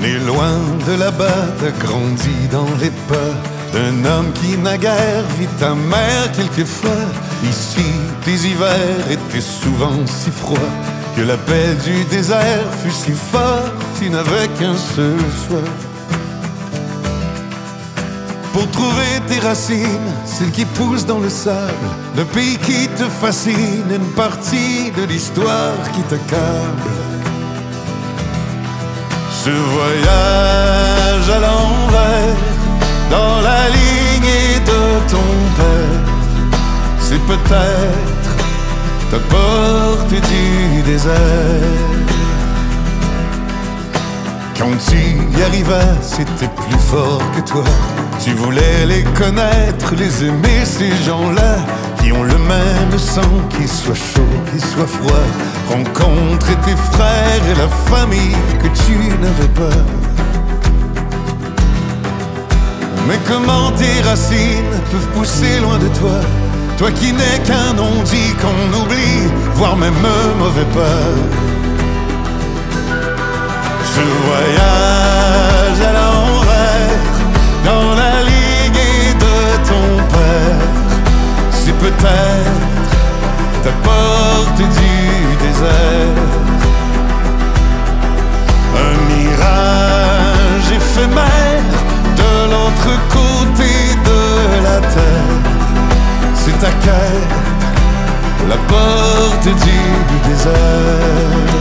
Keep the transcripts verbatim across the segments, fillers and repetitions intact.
Né loin de là-bas, t'as grandi dans les pas d'un homme qui naguère vit ta mère quelquefois. Ici, tes hivers étaient souvent si froids que l'appel du désert fut si fort, tu n'avais qu'un seul soir. Pour trouver tes racines, celles qui poussent dans le sable, d'un pays qui te fascine, une partie de l'histoire qui t'accable. Ce voyage à l'envers, dans la lignée de ton père, c'est peut-être ta porte du désert. Quand tu y arrivas, c'était plus fort que toi. Tu voulais les connaître, les aimer, ces gens-là qui ont le même sang, qui soit chaud, qui soit froid. Rencontrer tes frères et la famille que tu n'avais pas. Mais comment tes racines peuvent pousser loin de toi, toi qui n'es qu'un non-dit qu'on oublie, voire même un mauvais pas. Ce voyage à l'envers, dans la lignée de ton père, c'est peut-être ta porte du désert. Un mirage éphémère de l'autre côté de la terre, c'est ta quête, la porte du désert.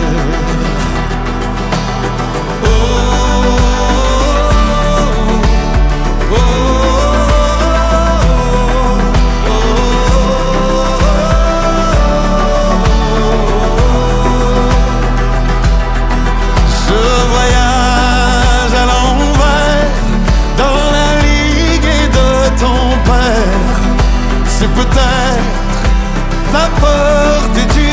C'est peut-être ta porte du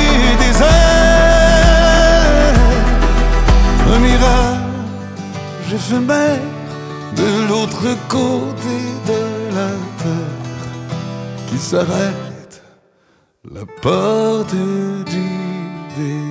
désert. Un mirage éphémère de l'autre côté de la terre qui s'arrête, la porte du désert.